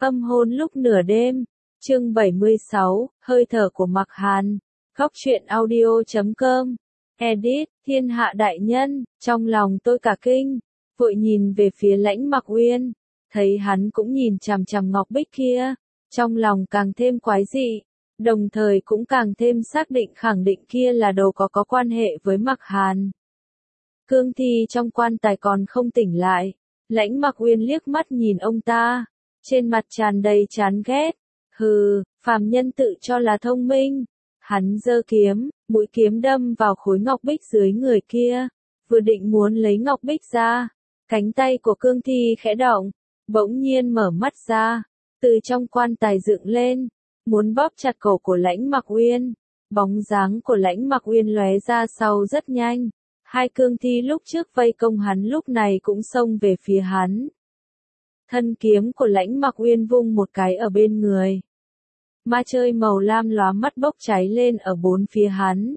Âm hôn lúc nửa đêm, chương 76, hơi thở của Mạc Hàn, góc truyện audio.com, edit, thiên hạ đại nhân, trong lòng tôi cả kinh, vội nhìn về phía Lãnh Mặc Uyên, thấy hắn cũng nhìn chằm chằm ngọc bích kia, trong lòng càng thêm quái dị, đồng thời cũng càng thêm xác định khẳng định kia là đồ có quan hệ với Mạc Hàn. Cương thi trong quan tài còn không tỉnh lại, Lãnh Mặc Uyên liếc mắt nhìn ông ta, trên mặt tràn đầy chán ghét. Hừ, phàm nhân tự cho là thông minh. Hắn giơ kiếm, mũi kiếm đâm vào khối ngọc bích dưới người kia, vừa định muốn lấy ngọc bích ra, cánh tay của cương thi khẽ động, bỗng nhiên mở mắt ra, từ trong quan tài dựng lên, muốn bóp chặt cổ của Lãnh Mặc Uyên. Bóng dáng của Lãnh Mặc Uyên lóe ra sau rất nhanh, hai cương thi lúc trước vây công hắn lúc này cũng xông về phía hắn. Thân kiếm của Lãnh Mặc Uyên vung một cái ở bên người. Ma chơi màu lam lóa mắt bốc cháy lên ở bốn phía hắn.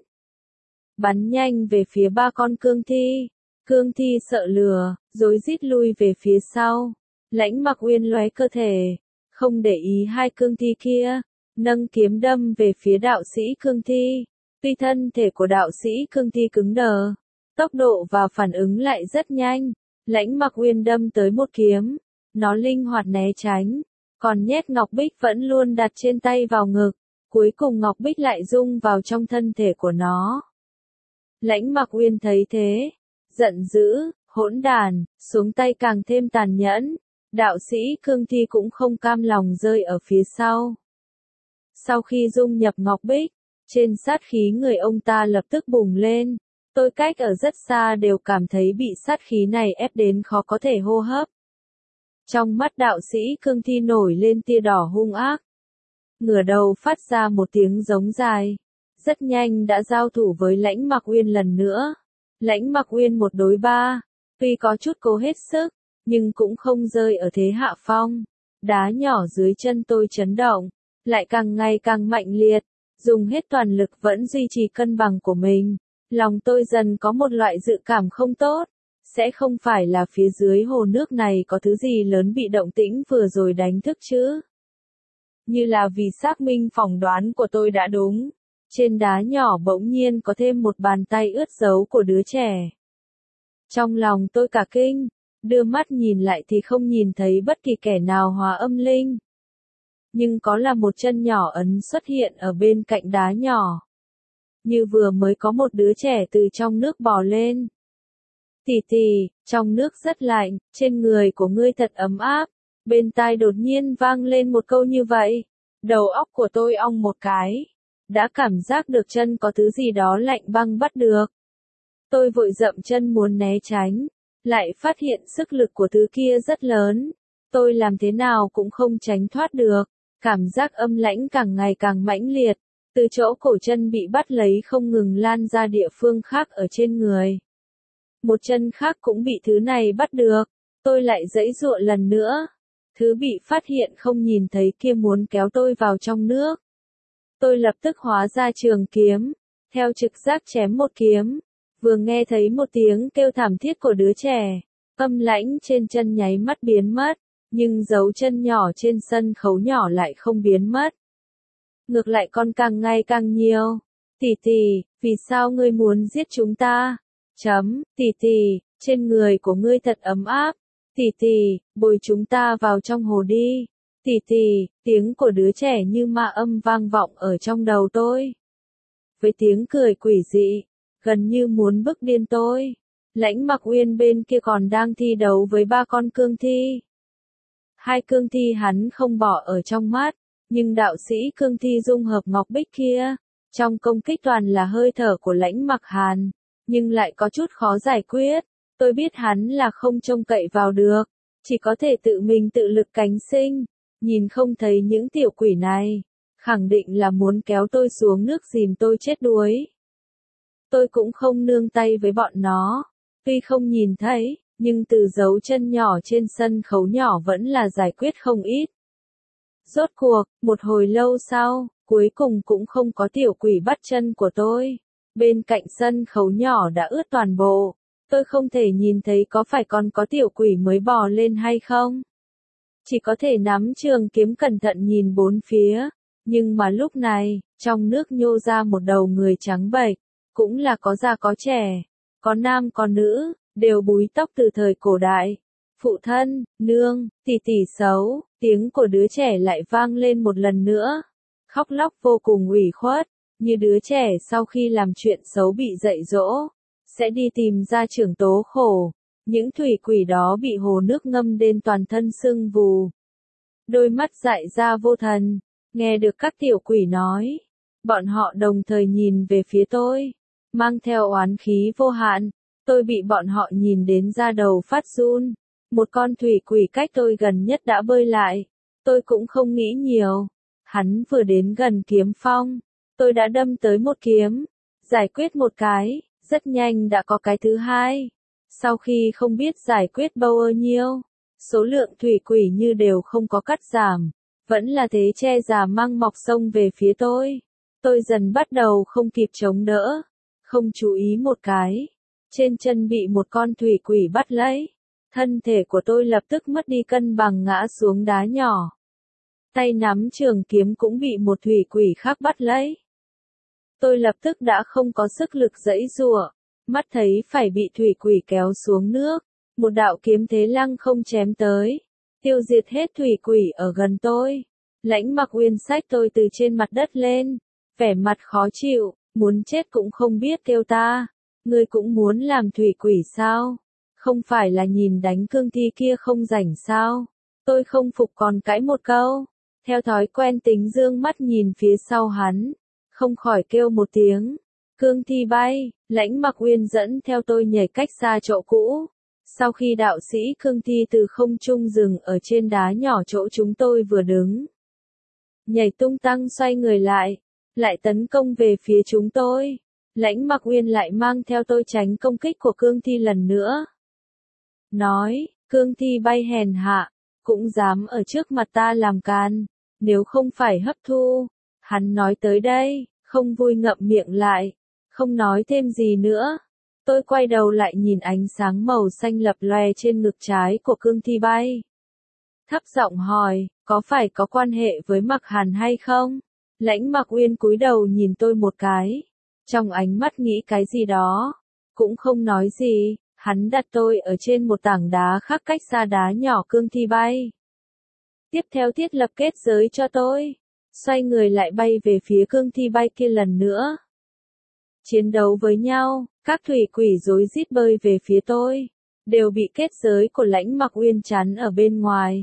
Bắn nhanh về phía ba con cương thi. Cương thi sợ lừa, rối rít lui về phía sau. Lãnh Mặc Uyên lóe cơ thể, không để ý hai cương thi kia, nâng kiếm đâm về phía đạo sĩ cương thi. Tuy thân thể của đạo sĩ cương thi cứng đờ, tốc độ và phản ứng lại rất nhanh. Lãnh Mặc Uyên đâm tới một kiếm, nó linh hoạt né tránh, còn nhét ngọc bích vẫn luôn đặt trên tay vào ngực, cuối cùng ngọc bích lại rung vào trong thân thể của nó. Lãnh Mặc Uyên thấy thế, giận dữ, hỗn đản, xuống tay càng thêm tàn nhẫn, đạo sĩ cương thi cũng không cam lòng rơi ở phía sau. Sau khi dung nhập ngọc bích, trên sát khí người ông ta lập tức bùng lên, tôi cách ở rất xa đều cảm thấy bị sát khí này ép đến khó có thể hô hấp. Trong mắt đạo sĩ cương thi nổi lên tia đỏ hung ác. Ngửa đầu phát ra một tiếng giống dài. Rất nhanh đã giao thủ với Lãnh Mặc Uyên lần nữa. Lãnh Mặc Uyên 1 đối 3. Tuy có chút cố hết sức, nhưng cũng không rơi ở thế hạ phong. Đá nhỏ dưới chân tôi chấn động, lại càng ngày càng mạnh liệt. Dùng hết toàn lực vẫn duy trì cân bằng của mình. Lòng tôi dần có một loại dự cảm không tốt. Sẽ không phải là phía dưới hồ nước này có thứ gì lớn bị động tĩnh vừa rồi đánh thức chứ? Như là vì xác minh phỏng đoán của tôi đã đúng. Trên đá nhỏ bỗng nhiên có thêm một bàn tay ướt dấu của đứa trẻ. Trong lòng tôi cả kinh, đưa mắt nhìn lại thì không nhìn thấy bất kỳ kẻ nào hóa âm linh. Nhưng có là một chân nhỏ ấn xuất hiện ở bên cạnh đá nhỏ. Như vừa mới có một đứa trẻ từ trong nước bò lên. Tỷ tỷ, trong nước rất lạnh, trên người của ngươi thật ấm áp. Bên tai đột nhiên vang lên một câu như vậy. Đầu óc của tôi ong một cái. Đã cảm giác được chân có thứ gì đó lạnh băng bắt được. Tôi vội dậm chân muốn né tránh. Lại phát hiện sức lực của thứ kia rất lớn. Tôi làm thế nào cũng không tránh thoát được. Cảm giác âm lãnh càng ngày càng mãnh liệt. Từ chỗ cổ chân bị bắt lấy không ngừng lan ra địa phương khác ở trên người. Một chân khác cũng bị thứ này bắt được, tôi lại giãy giụa lần nữa. Thứ bị phát hiện không nhìn thấy kia muốn kéo tôi vào trong nước. Tôi lập tức hóa ra trường kiếm, theo trực giác chém một kiếm. Vừa nghe thấy một tiếng kêu thảm thiết của đứa trẻ, âm lãnh trên chân nháy mắt biến mất, nhưng dấu chân nhỏ trên sân khấu nhỏ lại không biến mất. Ngược lại còn càng ngày càng nhiều. Tỷ tỷ, vì sao ngươi muốn giết chúng ta? Tỷ tỷ, trên người của ngươi thật ấm áp. Tỷ tỷ, bồi chúng ta vào trong hồ đi. Tỷ tỷ, tiếng của đứa trẻ như ma âm vang vọng ở trong đầu tôi. Với tiếng cười quỷ dị, gần như muốn bức điên tôi. Lãnh Mặc Uyên bên kia còn đang thi đấu với ba con cương thi. Hai cương thi hắn không bỏ ở trong mắt, nhưng đạo sĩ cương thi dung hợp ngọc bích kia, trong công kích toàn là hơi thở của Lãnh Mặc Hàn. Nhưng lại có chút khó giải quyết, tôi biết hắn là không trông cậy vào được, chỉ có thể tự mình tự lực cánh sinh, nhìn không thấy những tiểu quỷ này, khẳng định là muốn kéo tôi xuống nước dìm tôi chết đuối. Tôi cũng không nương tay với bọn nó, tuy không nhìn thấy, nhưng từ dấu chân nhỏ trên sân khấu nhỏ vẫn là giải quyết không ít. Rốt cuộc, một hồi lâu sau, cuối cùng cũng không có tiểu quỷ bắt chân của tôi. Bên cạnh sân khấu nhỏ đã ướt toàn bộ, tôi không thể nhìn thấy có phải còn có tiểu quỷ mới bò lên hay không. chỉ có thể nắm trường kiếm cẩn thận nhìn bốn phía. Nhưng mà lúc này, trong nước nhô ra một đầu người trắng bệch, cũng là có già có trẻ, có nam có nữ, đều búi tóc từ thời cổ đại. Phụ thân, nương, tỷ tỷ xấu, tiếng của đứa trẻ lại vang lên một lần nữa. Khóc lóc vô cùng ủy khuất, như đứa trẻ sau khi làm chuyện xấu bị dạy dỗ, sẽ đi tìm gia trưởng tố khổ. Những thủy quỷ đó bị hồ nước ngâm đến toàn thân sưng vù. Đôi mắt dại ra vô thần, nghe được các tiểu quỷ nói. Bọn họ đồng thời nhìn về phía tôi, mang theo oán khí vô hạn. Tôi bị bọn họ nhìn đến da đầu phát run. Một con thủy quỷ cách tôi gần nhất đã bơi lại. Tôi cũng không nghĩ nhiều. Hắn vừa đến gần kiếm phong. Tôi đã đâm tới một kiếm. Giải quyết một cái, rất nhanh đã có cái thứ hai. Sau khi không biết giải quyết bao nhiêu, số lượng thủy quỷ như đều không có cắt giảm. Vẫn là thế che già mang mọc sông về phía tôi. Tôi dần bắt đầu không kịp chống đỡ. Không chú ý một cái. Trên chân bị một con thủy quỷ bắt lấy. Thân thể của tôi lập tức mất đi cân bằng ngã xuống đá nhỏ. Tay nắm trường kiếm cũng bị một thủy quỷ khác bắt lấy. Tôi lập tức đã không có sức lực giãy giụa, mắt thấy phải bị thủy quỷ kéo xuống nước. Một đạo kiếm thế lăng không chém tới, tiêu diệt hết thủy quỷ ở gần tôi. Lãnh Mặc Uyên xách tôi từ trên mặt đất lên, vẻ mặt khó chịu, muốn chết cũng không biết kêu ta. Ngươi cũng muốn làm thủy quỷ sao? Không phải là nhìn đánh cương thi kia không rảnh sao? Tôi không phục còn cãi một câu. Theo thói quen tính dương mắt nhìn phía sau hắn, không khỏi kêu một tiếng. Cương thi bay, Lãnh Mặc Uyên dẫn theo tôi nhảy cách xa chỗ cũ. Sau khi đạo sĩ cương thi từ không trung dừng ở trên đá nhỏ chỗ chúng tôi vừa đứng. Nhảy tung tăng xoay người lại tấn công về phía chúng tôi. Lãnh Mặc Uyên lại mang theo tôi tránh công kích của cương thi lần nữa. Nói, cương thi bay hèn hạ, cũng dám ở trước mặt ta làm can, nếu không phải hấp thu. Hắn nói tới đây, không vui ngậm miệng lại, không nói thêm gì nữa. Tôi quay đầu lại nhìn ánh sáng màu xanh lập lòe trên ngực trái của cương thi bay. Thấp giọng hỏi, có phải có quan hệ với Mặc Hàn hay không? Lãnh Mặc Uyên cúi đầu nhìn tôi một cái, trong ánh mắt nghĩ cái gì đó, cũng không nói gì. Hắn đặt tôi ở trên một tảng đá khác cách xa đá nhỏ cương thi bay. Tiếp theo thiết lập kết giới cho tôi, xoay người lại bay về phía cương thi bay kia lần nữa. Chiến đấu với nhau, các thủy quỷ rối rít bơi về phía tôi, đều bị kết giới của Lãnh Mặc Uyên chắn ở bên ngoài.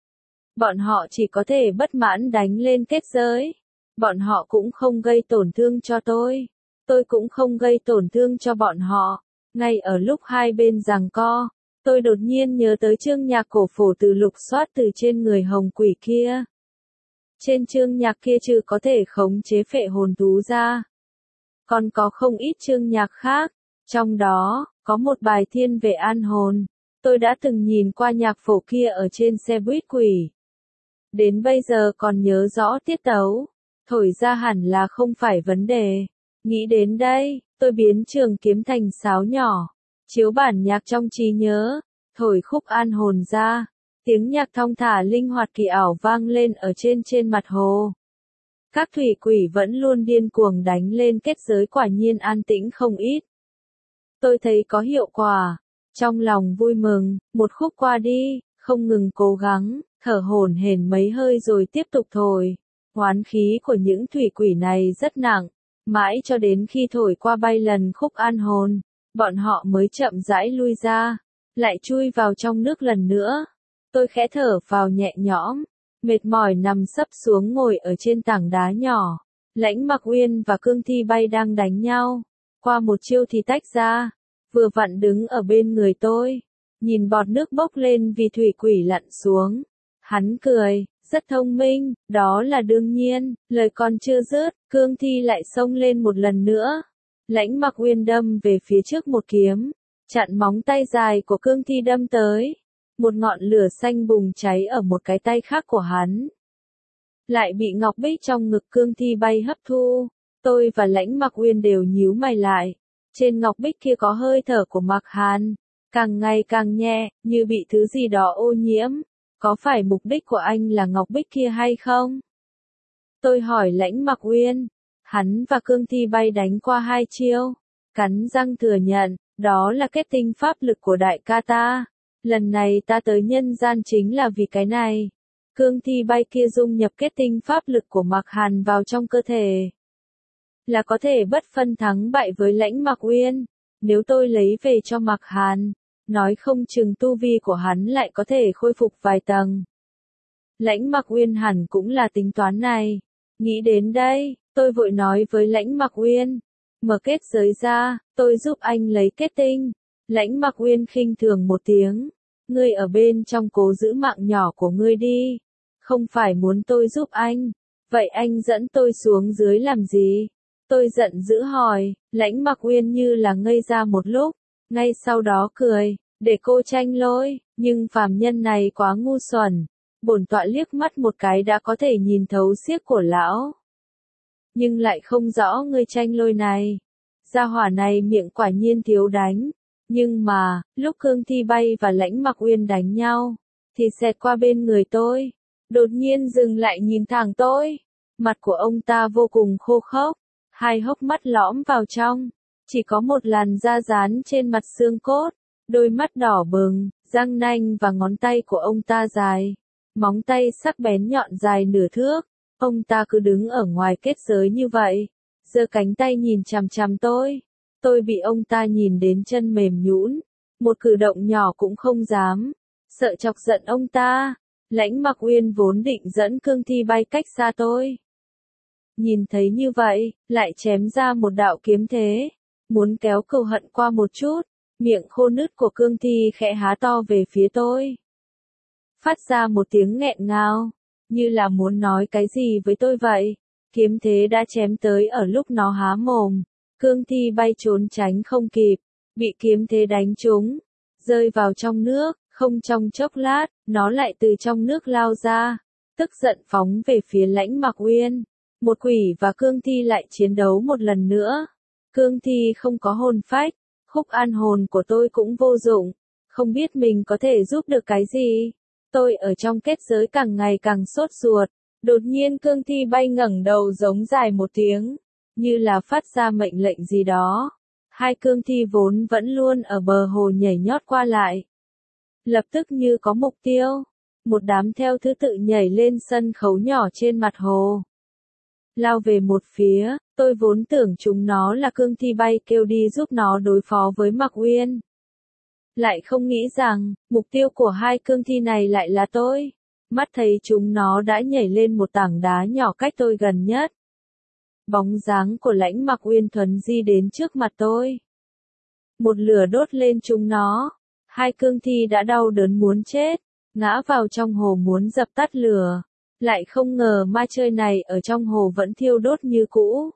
Bọn họ chỉ có thể bất mãn đánh lên kết giới. Bọn họ cũng không gây tổn thương cho tôi cũng không gây tổn thương cho bọn họ. Ngay ở lúc hai bên giằng co, tôi đột nhiên nhớ tới chương nhạc cổ phổ từ lục soát từ trên người hồng quỷ kia. Trên chương nhạc kia trừ có thể khống chế phệ hồn thú ra, còn có không ít chương nhạc khác, trong đó, có một bài thiên về an hồn. Tôi đã từng nhìn qua nhạc phổ kia ở trên xe buýt quỷ. Đến bây giờ còn nhớ rõ tiết tấu, thổi ra hẳn là không phải vấn đề. Nghĩ đến đây, tôi biến trường kiếm thành sáo nhỏ, chiếu bản nhạc trong trí nhớ, thổi khúc an hồn ra. Tiếng nhạc thong thả linh hoạt kỳ ảo vang lên ở trên mặt hồ. Các thủy quỷ vẫn luôn điên cuồng đánh lên kết giới, quả nhiên an tĩnh không ít. Tôi thấy có hiệu quả, trong lòng vui mừng, một khúc qua đi, không ngừng cố gắng, thở hổn hển mấy hơi rồi tiếp tục thổi. Oán khí của những thủy quỷ này rất nặng, mãi cho đến khi thổi qua bay lần khúc an hồn, bọn họ mới chậm rãi lui ra, lại chui vào trong nước lần nữa. Tôi khẽ thở vào nhẹ nhõm, mệt mỏi nằm sấp xuống ngồi ở trên tảng đá nhỏ. Lãnh Mặc Uyên và cương thi bay đang đánh nhau, qua một chiêu thì tách ra, vừa vặn đứng ở bên người tôi, nhìn bọt nước bốc lên vì thủy quỷ lặn xuống. Hắn cười, rất thông minh, đó là đương nhiên. Lời còn chưa dứt, cương thi lại xông lên một lần nữa. Lãnh Mặc Uyên đâm về phía trước một kiếm, chặn móng tay dài của cương thi đâm tới. Một ngọn lửa xanh bùng cháy ở một cái tay khác của hắn, lại bị ngọc bích trong ngực cương thi bay hấp thu. Tôi và Lãnh Mặc Uyên đều nhíu mày lại. Trên ngọc bích kia có hơi thở của Mặc Hàn, càng ngày càng nhẹ, như bị thứ gì đó ô nhiễm. Có phải mục đích của anh là ngọc bích kia hay không? Tôi hỏi Lãnh Mặc Uyên. Hắn và Cương Thi Bay đánh qua 2 chiêu. Cắn răng thừa nhận, đó là kết tinh pháp lực của đại ca ta. Lần này ta tới nhân gian chính là vì cái này. Cương Thi Bay kia dung nhập kết tinh pháp lực của Mạc Hàn vào trong cơ thể. Là có thể bất phân thắng bại với Lãnh Mặc Uyên. Nếu tôi lấy về cho Mạc Hàn, nói không chừng tu vi của hắn lại có thể khôi phục vài tầng. Lãnh Mặc Uyên hẳn cũng là tính toán này. Nghĩ đến đây, tôi vội nói với Lãnh Mặc Uyên. Mở kết giới ra, tôi giúp anh lấy kết tinh. Lãnh Mặc Uyên khinh thường một tiếng. Ngươi ở bên trong cố giữ mạng nhỏ của ngươi đi. Không phải muốn tôi giúp anh. Vậy anh dẫn tôi xuống dưới làm gì? Tôi giận dữ hỏi. Lãnh Mặc Uyên như là ngây ra một lúc. Ngay sau đó cười. Để cô tranh lôi. Nhưng phàm nhân này quá ngu xuẩn. Bổn tọa liếc mắt một cái đã có thể nhìn thấu xiếc của lão. Nhưng lại không rõ người tranh lôi này. Gia hỏa này miệng quả nhiên thiếu đánh. Nhưng mà, lúc Cương Thi Bay và Lãnh Mặc Uyên đánh nhau, thì xẹt qua bên người tôi. Đột nhiên dừng lại nhìn thẳng tôi. Mặt của ông ta vô cùng khô khốc. 2 hốc mắt lõm vào trong. Chỉ có một làn da dán trên mặt xương cốt. Đôi mắt đỏ bừng, răng nanh và ngón tay của ông ta dài. Móng tay sắc bén nhọn dài nửa thước. Ông ta cứ đứng ở ngoài kết giới như vậy. Giơ cánh tay nhìn chằm chằm tôi. Tôi bị ông ta nhìn đến chân mềm nhũn. Một cử động nhỏ cũng không dám. Sợ chọc giận ông ta. Lãnh Mặc Uyên vốn định dẫn Cương Thi Bay cách xa tôi. Nhìn thấy như vậy, lại chém ra một đạo kiếm thế. Muốn kéo cừu hận qua một chút. Miệng khô nứt của Cương Thi khẽ há to về phía tôi. Phát ra một tiếng nghẹn ngào. Như là muốn nói cái gì với tôi vậy. Kiếm thế đã chém tới ở lúc nó há mồm. Cương Thi Bay trốn tránh không kịp. Bị kiếm thế đánh trúng. Rơi vào trong nước. Không trong chốc lát, nó lại từ trong nước lao ra. Tức giận phóng về phía Lãnh Mặc Uyên. Một quỷ và Cương Thi lại chiến đấu một lần nữa. Cương Thi không có hồn phách. Khúc an hồn của tôi cũng vô dụng. Không biết mình có thể giúp được cái gì. Tôi ở trong kết giới càng ngày càng sốt ruột. Đột nhiên Cương Thi Bay ngẩng đầu giống dài một tiếng. Như là phát ra mệnh lệnh gì đó. 2 Cương Thi vốn vẫn luôn ở bờ hồ nhảy nhót qua lại. Lập tức như có mục tiêu. Một đám theo thứ tự nhảy lên sân khấu nhỏ trên mặt hồ. Lao về một phía, tôi vốn tưởng chúng nó là Cương Thi Bay kêu đi giúp nó đối phó với Mặc Uyên. Lại không nghĩ rằng, mục tiêu của 2 Cương Thi này lại là tôi. Mắt thấy chúng nó đã nhảy lên một tảng đá nhỏ cách tôi gần nhất. Bóng dáng của Lãnh Mặc Uyên thuần di đến trước mặt tôi. Một lửa đốt lên chúng nó. 2 Cương Thi đã đau đớn muốn chết, ngã vào trong hồ muốn dập tắt lửa. Lại không ngờ ma chơi này ở trong hồ vẫn thiêu đốt như cũ.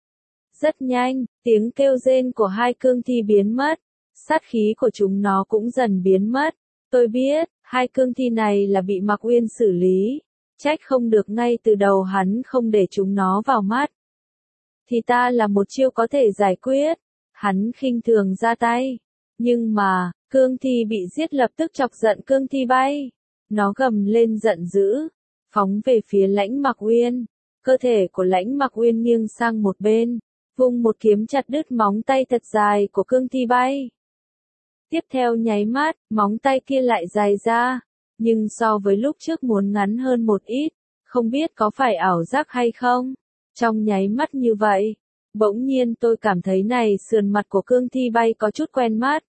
Rất nhanh, tiếng kêu rên của 2 Cương Thi biến mất. Sát khí của chúng nó cũng dần biến mất. Tôi biết, 2 Cương Thi này là bị Mặc Uyên xử lý. Trách không được ngay từ đầu hắn không để chúng nó vào mắt. Thì ta là một chiêu có thể giải quyết. Hắn khinh thường ra tay. Nhưng mà, Cương Thi bị giết lập tức chọc giận Cương Thi Bay. Nó gầm lên giận dữ. Phóng về phía Lãnh Mặc Uyên. Cơ thể của Lãnh Mặc Uyên nghiêng sang một bên. Vung một kiếm chặt đứt móng tay thật dài của Cương Thi Bay. Tiếp theo nháy mắt, móng tay kia lại dài ra. Nhưng so với lúc trước muốn ngắn hơn một ít. Không biết có phải ảo giác hay không. Trong nháy mắt như vậy. Bỗng nhiên tôi cảm thấy này sườn mặt của Cương Thi Bay có chút quen mắt.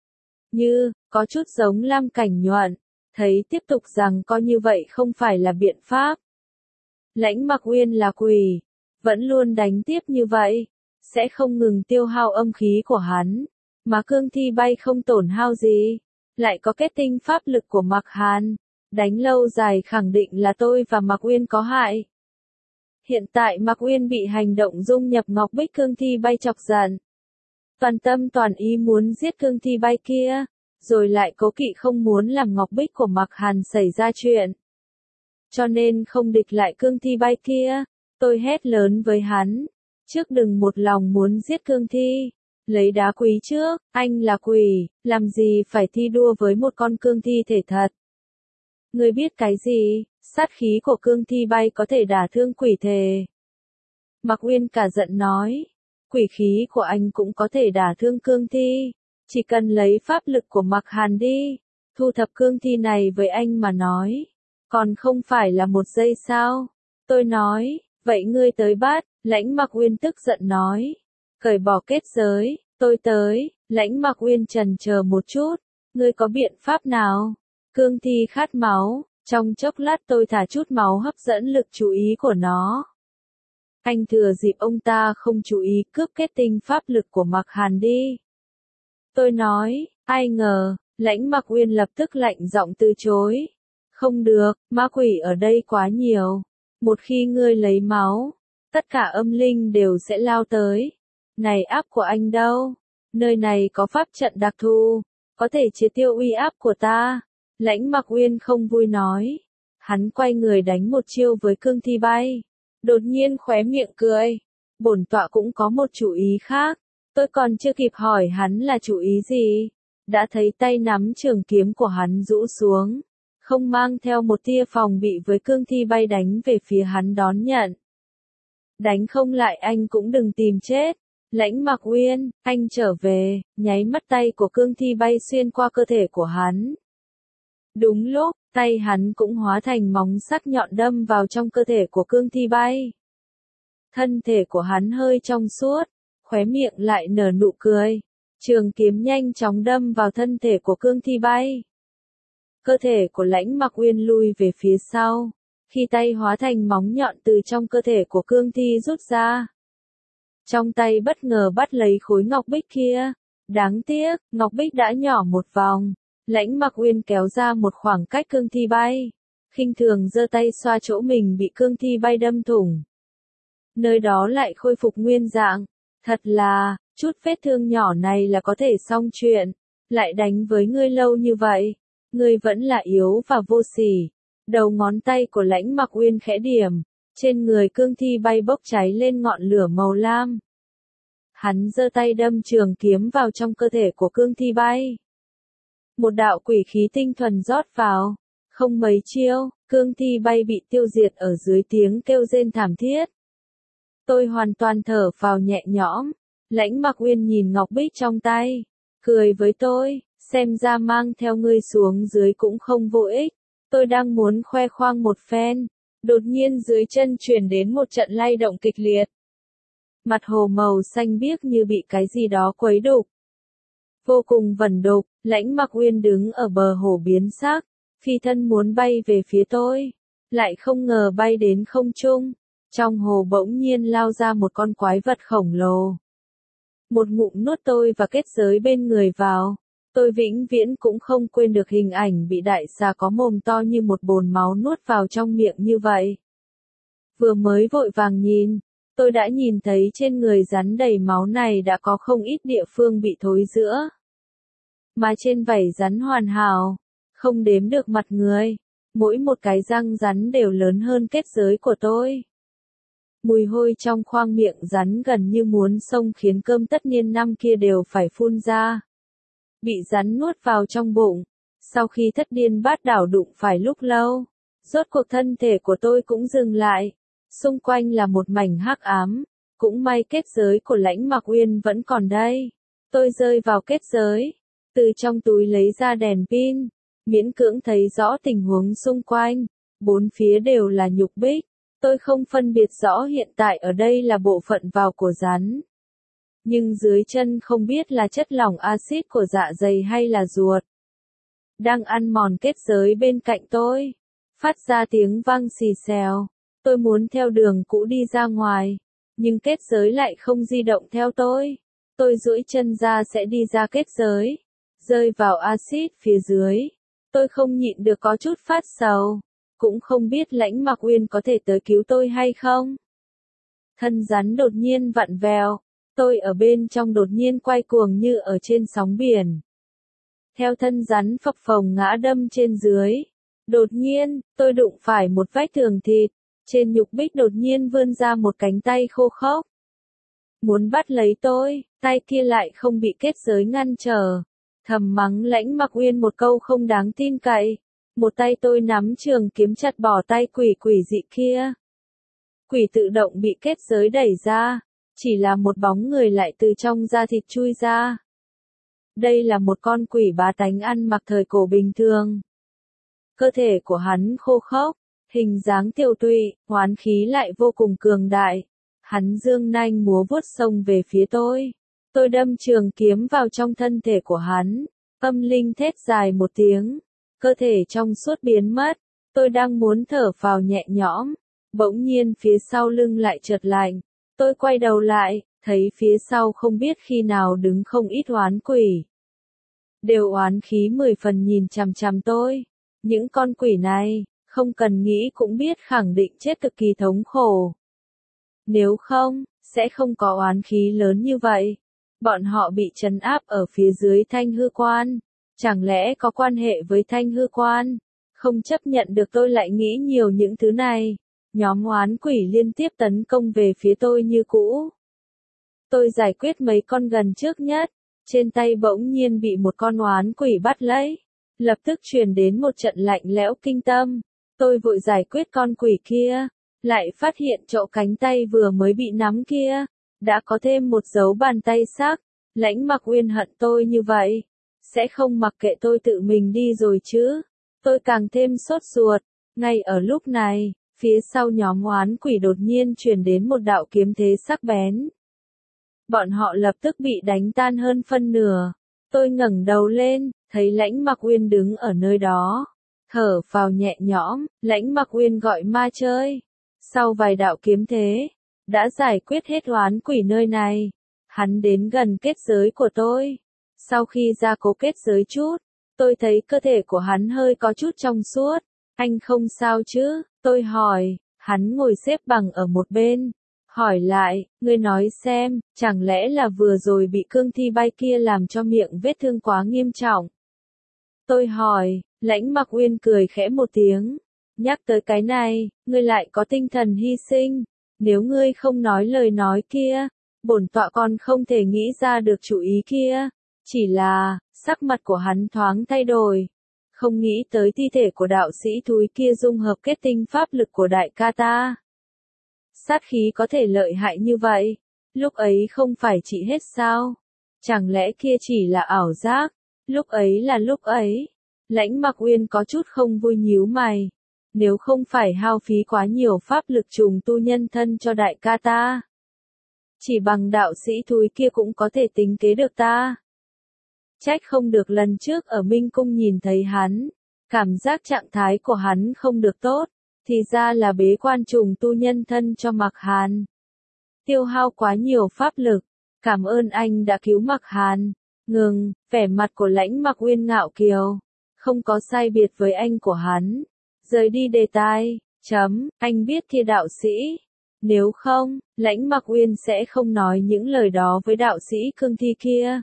Như, có chút giống Lam Cảnh Nhuận. Thấy tiếp tục rằng coi như vậy không phải là biện pháp. Lãnh Mặc Uyên là quỷ. Vẫn luôn đánh tiếp như vậy. Sẽ không ngừng tiêu hao âm khí của hắn. Mà Cương Thi Bay không tổn hao gì. Lại có kết tinh pháp lực của Mạc Hàn. Đánh lâu dài khẳng định là tôi và Mạc Uyên có hại. Hiện tại Mạc Uyên bị hành động dung nhập Ngọc Bích Cương Thi Bay chọc giận. Toàn tâm toàn ý muốn giết Cương Thi Bay kia. Rồi lại cố kỵ không muốn làm Ngọc Bích của Mạc Hàn xảy ra chuyện. Cho nên không địch lại Cương Thi Bay kia. Tôi hét lớn với hắn. Trước đừng một lòng muốn giết Cương Thi. Lấy đá quý trước, anh là quỷ, làm gì phải thi đua với một con Cương Thi thể thật. Ngươi biết cái gì? Sát khí của cương thi bay có thể đả thương quỷ thể. Mạc Uyên cả giận nói. Quỷ khí của anh cũng có thể đả thương cương thi. Chỉ cần lấy pháp lực của Mạc Hàn đi. Thu thập cương thi này với anh mà nói. Còn không phải là một giây sao? Tôi nói, vậy ngươi tới bắt. Lãnh Mạc Uyên tức giận nói. Cởi bỏ kết giới, tôi tới. Lãnh Mạc Uyên chần chờ một chút. Ngươi có biện pháp nào? Cương thi khát máu. Trong chốc lát tôi thả chút máu hấp dẫn lực chú ý của nó. Anh thừa dịp ông ta không chú ý cướp kết tinh pháp lực của Mạc Hàn đi. Tôi nói, ai ngờ, Lãnh Mạc Uyên lập tức lạnh giọng từ chối. Không được, ma quỷ ở đây quá nhiều. Một khi ngươi lấy máu, tất cả âm linh đều sẽ lao tới. Này áp của anh đâu? Nơi này có pháp trận đặc thù, có thể triệt tiêu uy áp của ta. Lãnh Mạc Uyên không vui nói. Hắn quay người đánh một chiêu với cương thi bay. Đột nhiên khóe miệng cười. Bổn tọa cũng có một chủ ý khác. Tôi còn chưa kịp hỏi hắn là chủ ý gì. Đã thấy tay nắm trường kiếm của hắn rũ xuống. Không mang theo một tia phòng bị với cương thi bay đánh về phía hắn đón nhận. Đánh không lại anh cũng đừng tìm chết. Lãnh Mạc Uyên, anh trở về, nháy mắt tay của cương thi bay xuyên qua cơ thể của hắn. Đúng lúc, tay hắn cũng hóa thành móng sắc nhọn đâm vào trong cơ thể của cương thi bay. Thân thể của hắn hơi trong suốt, khóe miệng lại nở nụ cười. Trường kiếm nhanh chóng đâm vào thân thể của cương thi bay. Cơ thể của Lãnh Mạc Uyên lui về phía sau, khi tay hóa thành móng nhọn từ trong cơ thể của cương thi rút ra. Trong tay bất ngờ bắt lấy khối ngọc bích kia. Đáng tiếc, ngọc bích đã nhỏ một vòng. Lãnh Mạc Uyên kéo ra một khoảng cách cương thi bay. Khinh thường giơ tay xoa chỗ mình bị cương thi bay đâm thủng. Nơi đó lại khôi phục nguyên dạng. Thật là, chút vết thương nhỏ này là có thể xong chuyện. Lại đánh với ngươi lâu như vậy. Ngươi vẫn là yếu và vô sỉ. Đầu ngón tay của Lãnh Mạc Uyên khẽ điểm. Trên người cương thi bay bốc cháy lên ngọn lửa màu lam. Hắn giơ tay đâm trường kiếm vào trong cơ thể của cương thi bay. Một đạo quỷ khí tinh thuần rót vào. Không mấy chiêu, cương thi bay bị tiêu diệt ở dưới tiếng kêu rên thảm thiết. Tôi hoàn toàn thở phào nhẹ nhõm. Lãnh Mạc Uyên nhìn ngọc bích trong tay. Cười với tôi, xem ra mang theo ngươi xuống dưới cũng không vô ích. Tôi đang muốn khoe khoang một phen. Đột nhiên dưới chân truyền đến một trận lay động kịch liệt. Mặt hồ màu xanh biếc như bị cái gì đó quấy đục. Vô cùng vẩn đục, Lãnh Mạc Uyên đứng ở bờ hồ biến sắc, phi thân muốn bay về phía tôi. Lại không ngờ bay đến không trung. Trong hồ bỗng nhiên lao ra một con quái vật khổng lồ. Một ngụm nuốt tôi và kết giới bên người vào. Tôi vĩnh viễn cũng không quên được hình ảnh bị đại xà có mồm to như một bồn máu nuốt vào trong miệng như vậy. Vừa mới vội vàng nhìn, tôi đã nhìn thấy trên người rắn đầy máu này đã có không ít địa phương bị thối rữa. Mà trên vảy rắn hoàn hảo, không đếm được mặt người, mỗi một cái răng rắn đều lớn hơn kết giới của tôi. Mùi hôi trong khoang miệng rắn gần như muốn xông khiến cơm tất niên năm kia đều phải phun ra. Bị rắn nuốt vào trong bụng, sau khi thất điên bát đảo đụng phải lúc lâu, rốt cuộc thân thể của tôi cũng dừng lại, xung quanh là một mảnh hắc ám, cũng may kết giới của Lãnh Mạc Uyên vẫn còn đây. Tôi rơi vào kết giới, từ trong túi lấy ra đèn pin, miễn cưỡng thấy rõ tình huống xung quanh, bốn phía đều là nhục bích, tôi không phân biệt rõ hiện tại ở đây là bộ phận vào của rắn. Nhưng dưới chân không biết là chất lỏng axit của dạ dày hay là ruột. Đang ăn mòn kết giới bên cạnh tôi. Phát ra tiếng vang xì xèo. Tôi muốn theo đường cũ đi ra ngoài. Nhưng kết giới lại không di động theo tôi. Tôi duỗi chân ra sẽ đi ra kết giới. Rơi vào axit phía dưới. Tôi không nhịn được có chút phát sầu. Cũng không biết Lãnh Mạc Uyên có thể tới cứu tôi hay không. Thân rắn đột nhiên vặn vẹo. Tôi ở bên trong đột nhiên quay cuồng như ở trên sóng biển. Theo thân rắn phập phồng ngã đâm trên dưới. Đột nhiên, tôi đụng phải một vách tường thịt. Trên nhục bích đột nhiên vươn ra một cánh tay khô khốc. Muốn bắt lấy tôi, tay kia lại không bị kết giới ngăn trở. Thầm mắng Lãnh Mạc Uyên một câu không đáng tin cậy. Một tay tôi nắm trường kiếm chặt bỏ tay quỷ quỷ dị kia. Quỷ tự động bị kết giới đẩy ra, chỉ là một bóng người lại từ trong da thịt chui ra. Đây là một con quỷ bá tánh ăn mặc thời cổ bình thường. Cơ thể của hắn khô khốc, hình dáng tiều tụy, oán khí lại vô cùng cường đại. Hắn giương nanh múa vuốt xông về phía tôi. Tôi đâm trường kiếm vào trong thân thể của hắn. Âm linh thét dài một tiếng. Cơ thể trong suốt biến mất. Tôi đang muốn thở phào nhẹ nhõm. Bỗng nhiên phía sau lưng lại chợt lạnh. Tôi quay đầu lại, thấy phía sau không biết khi nào đứng không ít oán quỷ. Đều oán khí 10 phần nhìn chằm chằm tôi. Những con quỷ này, không cần nghĩ cũng biết khẳng định chết cực kỳ thống khổ. Nếu không, sẽ không có oán khí lớn như vậy. Bọn họ bị trấn áp ở phía dưới Thanh Hư Quan. Chẳng lẽ có quan hệ với Thanh Hư Quan? Không chấp nhận được tôi lại nghĩ nhiều những thứ này. Nhóm oán quỷ liên tiếp tấn công về phía tôi như cũ. Tôi giải quyết mấy con gần trước nhất. Trên tay bỗng nhiên bị một con oán quỷ bắt lấy. Lập tức truyền đến một trận lạnh lẽo kinh tâm. Tôi vội giải quyết con quỷ kia. Lại phát hiện chỗ cánh tay vừa mới bị nắm kia. Đã có thêm một dấu bàn tay sắc. Lãnh Mặc Uyên hận tôi như vậy. Sẽ không mặc kệ tôi tự mình đi rồi chứ. Tôi càng thêm sốt ruột. Ngay ở lúc này, phía sau nhóm oán quỷ đột nhiên truyền đến một đạo kiếm thế sắc bén. Bọn họ lập tức bị đánh tan hơn phân nửa. Tôi ngẩng đầu lên, thấy Lãnh Mặc Uyên đứng ở nơi đó. Thở phào nhẹ nhõm, Lãnh Mặc Uyên gọi ma chơi. Sau vài đạo kiếm thế, đã giải quyết hết oán quỷ nơi này. Hắn đến gần kết giới của tôi. Sau khi ra cố kết giới chút, tôi thấy cơ thể của hắn hơi có chút trong suốt. Anh không sao chứ? Tôi hỏi. Hắn ngồi xếp bằng ở một bên. Hỏi lại, ngươi nói xem, chẳng lẽ là vừa rồi bị cương thi bay kia làm cho miệng vết thương quá nghiêm trọng? Tôi hỏi. Lãnh Mặc Uyên cười khẽ một tiếng. Nhắc tới cái này, ngươi lại có tinh thần hy sinh. Nếu ngươi không nói lời nói kia, bổn tọa còn không thể nghĩ ra được chủ ý kia. Chỉ là, sắc mặt của hắn thoáng thay đổi. Không nghĩ tới thi thể của đạo sĩ thúi kia dung hợp kết tinh pháp lực của đại ca ta. Sát khí có thể lợi hại như vậy. Lúc ấy không phải trị hết sao? Chẳng lẽ kia chỉ là ảo giác? Lúc ấy là lúc ấy. Lãnh Mặc Uyên có chút không vui nhíu mày. Nếu không phải hao phí quá nhiều pháp lực trùng tu nhân thân cho đại ca ta. Chỉ bằng đạo sĩ thúi kia cũng có thể tính kế được ta. Trách không được lần trước ở Minh Cung nhìn thấy hắn. Cảm giác trạng thái của hắn không được tốt. Thì ra là bế quan trùng tu nhân thân cho Mặc Hàn. Tiêu hao quá nhiều pháp lực. Cảm ơn anh đã cứu Mặc Hàn. Ngừng, vẻ mặt của Lãnh Mặc Uyên ngạo kiều. Không có sai biệt với anh của hắn. Rời đi đề tài. Anh biết kia đạo sĩ. Nếu không, Lãnh Mặc Uyên sẽ không nói những lời đó với đạo sĩ cương thi kia.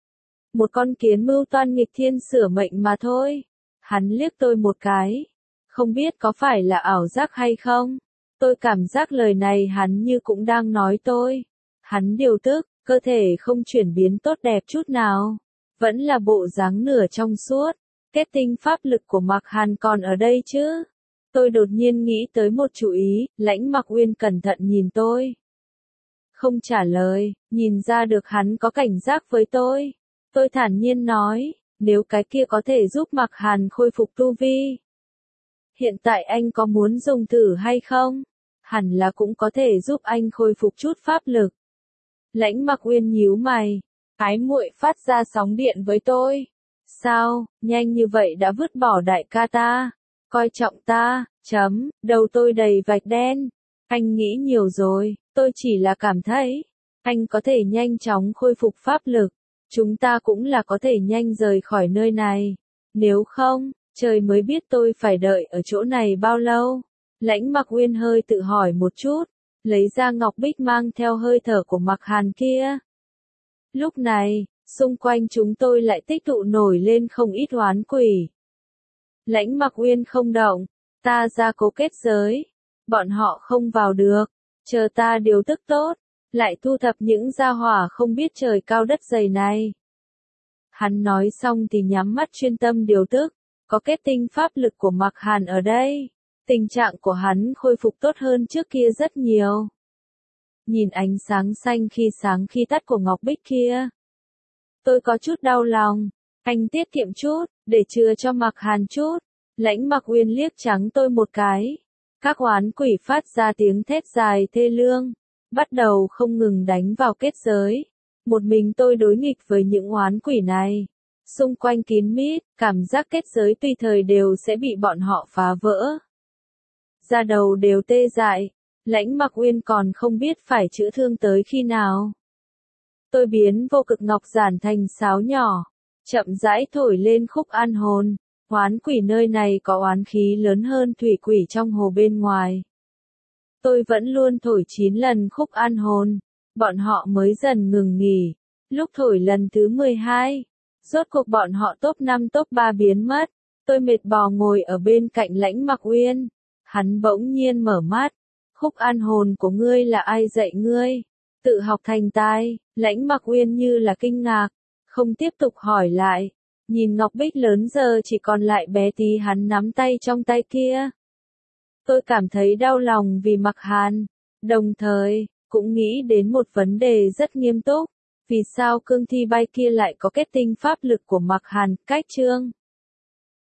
Một con kiến mưu toan nghịch thiên sửa mệnh mà thôi. Hắn liếc tôi một cái. Không biết có phải là ảo giác hay không? Tôi cảm giác lời này hắn như cũng đang nói tôi. Hắn điều tức, cơ thể không chuyển biến tốt đẹp chút nào. Vẫn là bộ dáng nửa trong suốt. Kết tinh pháp lực của Mặc Hàn còn ở đây chứ? Tôi đột nhiên nghĩ tới một chủ ý. Lãnh Mặc Uyên cẩn thận nhìn tôi. Không trả lời, nhìn ra được hắn có cảnh giác với tôi. Tôi thản nhiên nói, nếu cái kia có thể giúp Mặc Hàn khôi phục tu vi. Hiện tại anh có muốn dùng thử hay không? Hẳn là cũng có thể giúp anh khôi phục chút pháp lực. Lãnh Mặc Uyên nhíu mày, ái muội phát ra sóng điện với tôi. Sao, nhanh như vậy đã vứt bỏ đại ca ta? Coi trọng ta, đầu tôi đầy vạch đen. Anh nghĩ nhiều rồi, tôi chỉ là cảm thấy, anh có thể nhanh chóng khôi phục pháp lực. Chúng ta cũng là có thể nhanh rời khỏi nơi này. Nếu không, trời mới biết tôi phải đợi ở chỗ này bao lâu. Lãnh Mặc Uyên hơi tự hỏi một chút, lấy ra ngọc bích mang theo hơi thở của Mặc Hàn kia. Lúc này, xung quanh chúng tôi lại tích tụ nổi lên không ít oán quỷ. Lãnh Mặc Uyên không động, ta ra cố kết giới. Bọn họ không vào được, chờ ta điều tức tốt. Lại thu thập những gia hỏa không biết trời cao đất dày này. Hắn nói xong thì nhắm mắt chuyên tâm điều tức. có kết tinh pháp lực của Mạc Hàn ở đây. Tình trạng của hắn khôi phục tốt hơn trước kia rất nhiều. Nhìn ánh sáng xanh khi sáng khi tắt của ngọc bích kia. Tôi có chút đau lòng. Anh tiết kiệm chút, để chừa cho Mạc Hàn chút. Lãnh Mặc Uyên liếc trắng tôi một cái. Các oán quỷ phát ra tiếng thét dài thê lương. Bắt đầu không ngừng đánh vào kết giới. Một mình tôi đối nghịch với những oán quỷ này. Xung quanh kín mít, cảm giác kết giới tùy thời đều sẽ bị bọn họ phá vỡ. Da đầu đều tê dại. Lãnh Mặc Uyên còn không biết phải chữa thương tới khi nào. Tôi biến vô cực ngọc giản thành sáo nhỏ. Chậm rãi thổi lên khúc an hồn. Oán quỷ nơi này có oán khí lớn hơn thủy quỷ trong hồ bên ngoài. Tôi vẫn luôn thổi 9 lần khúc an hồn. Bọn họ mới dần ngừng nghỉ. Lúc thổi lần thứ 12. Rốt cuộc bọn họ top 5 top 3 biến mất. Tôi mệt bò ngồi ở bên cạnh Lãnh Mặc Uyên. Hắn bỗng nhiên mở mắt. Khúc an hồn của ngươi là ai dạy ngươi? Tự học thành tai. Lãnh Mặc Uyên như là kinh ngạc. Không tiếp tục hỏi lại. Nhìn ngọc bích lớn giờ chỉ còn lại bé tí hắn nắm tay trong tay kia. Tôi cảm thấy đau lòng vì Mạc Hàn. Đồng thời, cũng nghĩ đến một vấn đề rất nghiêm túc. Vì sao cương thi bay kia lại có kết tinh pháp lực của Mạc Hàn? Cách chương